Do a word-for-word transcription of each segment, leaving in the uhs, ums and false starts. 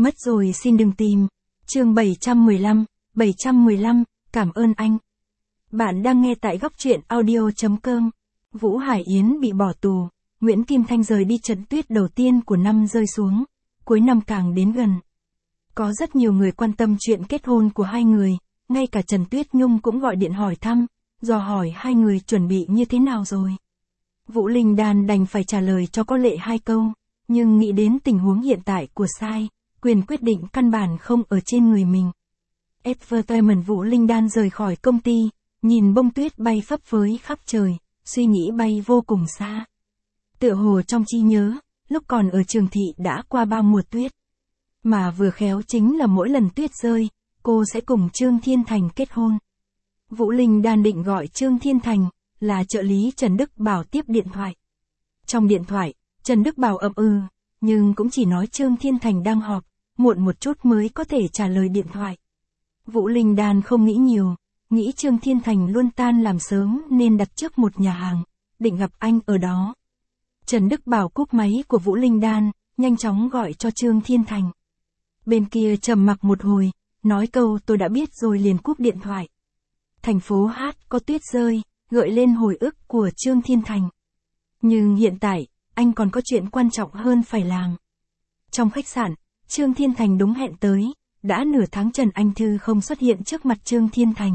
Mất rồi xin đừng tìm. Chương bảy trăm mười lăm, bảy trăm mười lăm, cảm ơn anh. Bạn đang nghe tại góc truyện audio chấm com. Vũ Hải Yến bị bỏ tù, Nguyễn Kim Thanh rời đi trận tuyết đầu tiên của năm rơi xuống, cuối năm càng đến gần. Có rất nhiều người quan tâm chuyện kết hôn của hai người, ngay cả Trần Tuyết Nhung cũng gọi điện hỏi thăm, dò hỏi hai người chuẩn bị như thế nào rồi. Vũ Linh Đan đành phải trả lời cho có lệ hai câu, nhưng nghĩ đến tình huống hiện tại của Sai, quyền quyết định căn bản không ở trên người mình. Advertisement Vũ Linh Đan rời khỏi công ty, nhìn bông tuyết bay phấp phới khắp trời, suy nghĩ bay vô cùng xa. Tựa hồ trong trí nhớ, lúc còn ở trường thị đã qua bao mùa tuyết. Mà vừa khéo chính là mỗi lần tuyết rơi, cô sẽ cùng Trương Thiên Thành kết hôn. Vũ Linh Đan định gọi Trương Thiên Thành, là trợ lý Trần Đức Bảo tiếp điện thoại. Trong điện thoại, Trần Đức Bảo ậm ừ, nhưng cũng chỉ nói Trương Thiên Thành đang họp, muộn một chút mới có thể trả lời điện thoại. Vũ Linh Đan không nghĩ nhiều, nghĩ Trương Thiên Thành luôn tan làm sớm nên đặt trước một nhà hàng, định gặp anh ở đó. Trần Đức Bảo cúp máy của Vũ Linh Đan, nhanh chóng gọi cho Trương Thiên Thành. Bên kia trầm mặc một hồi, nói câu tôi đã biết rồi liền cúp điện thoại. Thành phố Hát có tuyết rơi, gợi lên hồi ức của Trương Thiên Thành. Nhưng hiện tại, anh còn có chuyện quan trọng hơn phải làm. Trong khách sạn, Trương Thiên Thành đúng hẹn tới, đã nửa tháng Trần Anh Thư không xuất hiện trước mặt Trương Thiên Thành.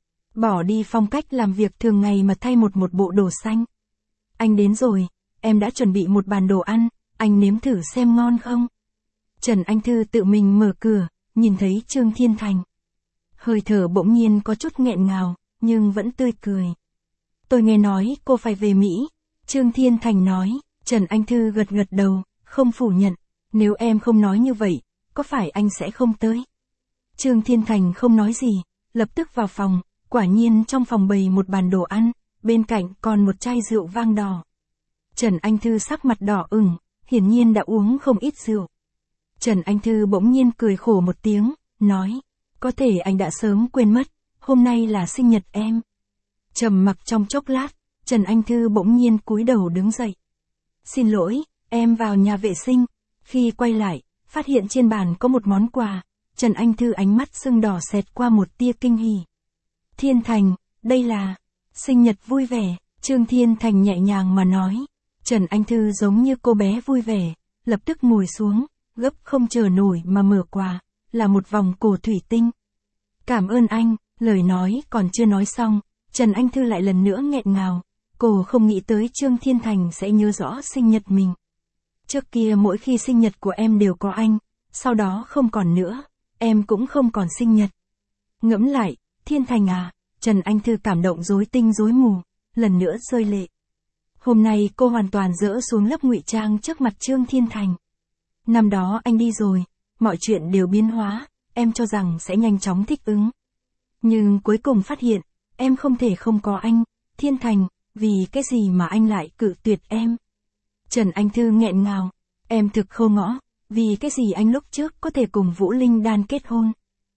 Bỏ đi phong cách làm việc thường ngày mà thay một một bộ đồ xanh. Anh đến rồi, em đã chuẩn bị một bàn đồ ăn, anh nếm thử xem ngon không? Trần Anh Thư tự mình mở cửa, nhìn thấy Trương Thiên Thành. Hơi thở bỗng nhiên có chút nghẹn ngào, nhưng vẫn tươi cười. Tôi nghe nói cô phải về Mỹ. Trương Thiên Thành nói. Trần Anh Thư gật gật đầu, không phủ nhận. Nếu em không nói như vậy, có phải anh sẽ không tới? Trương Thiên Thành không nói gì, lập tức vào phòng, quả nhiên trong phòng bày một bàn đồ ăn, bên cạnh còn một chai rượu vang đỏ. Trần Anh Thư sắc mặt đỏ ửng, hiển nhiên đã uống không ít rượu. Trần Anh Thư bỗng nhiên cười khổ một tiếng, nói, có thể anh đã sớm quên mất, hôm nay là sinh nhật em. Trầm mặc trong chốc lát, Trần Anh Thư bỗng nhiên cúi đầu đứng dậy. Xin lỗi, em vào nhà vệ sinh. Khi quay lại, phát hiện trên bàn có một món quà, Trần Anh Thư ánh mắt sưng đỏ xẹt qua một tia kinh hỉ. Thiên Thành, đây là sinh nhật vui vẻ, Trương Thiên Thành nhẹ nhàng mà nói. Trần Anh Thư giống như cô bé vui vẻ, lập tức ngồi xuống, gấp không chờ nổi mà mở quà, là một vòng cổ thủy tinh. Cảm ơn anh, lời nói còn chưa nói xong, Trần Anh Thư lại lần nữa nghẹn ngào, cô không nghĩ tới Trương Thiên Thành sẽ nhớ rõ sinh nhật mình. Trước kia mỗi khi sinh nhật của em đều có anh, sau đó không còn nữa, em cũng không còn sinh nhật. Ngẫm lại, Thiên Thành à, Trần Anh Thư cảm động rối tinh rối mù, lần nữa rơi lệ. Hôm nay cô hoàn toàn dỡ xuống lớp ngụy trang trước mặt Trương Thiên Thành. Năm đó anh đi rồi, mọi chuyện đều biến hóa, em cho rằng sẽ nhanh chóng thích ứng. Nhưng cuối cùng phát hiện, em không thể không có anh, Thiên Thành, vì cái gì mà anh lại cự tuyệt em. Trần Anh Thư nghẹn ngào, em thực khô ngõ, vì cái gì anh lúc trước có thể cùng Vũ Linh Đan kết hôn.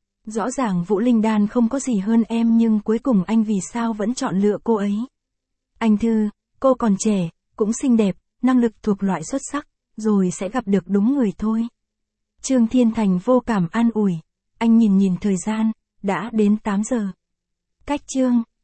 Rõ ràng Vũ Linh Đan không có gì hơn em nhưng cuối cùng anh vì sao vẫn chọn lựa cô ấy. Anh Thư, cô còn trẻ, cũng xinh đẹp, năng lực thuộc loại xuất sắc, rồi sẽ gặp được đúng người thôi. Trương Thiên Thành vô cảm an ủi, anh nhìn nhìn thời gian, đã đến tám giờ. Cách Trương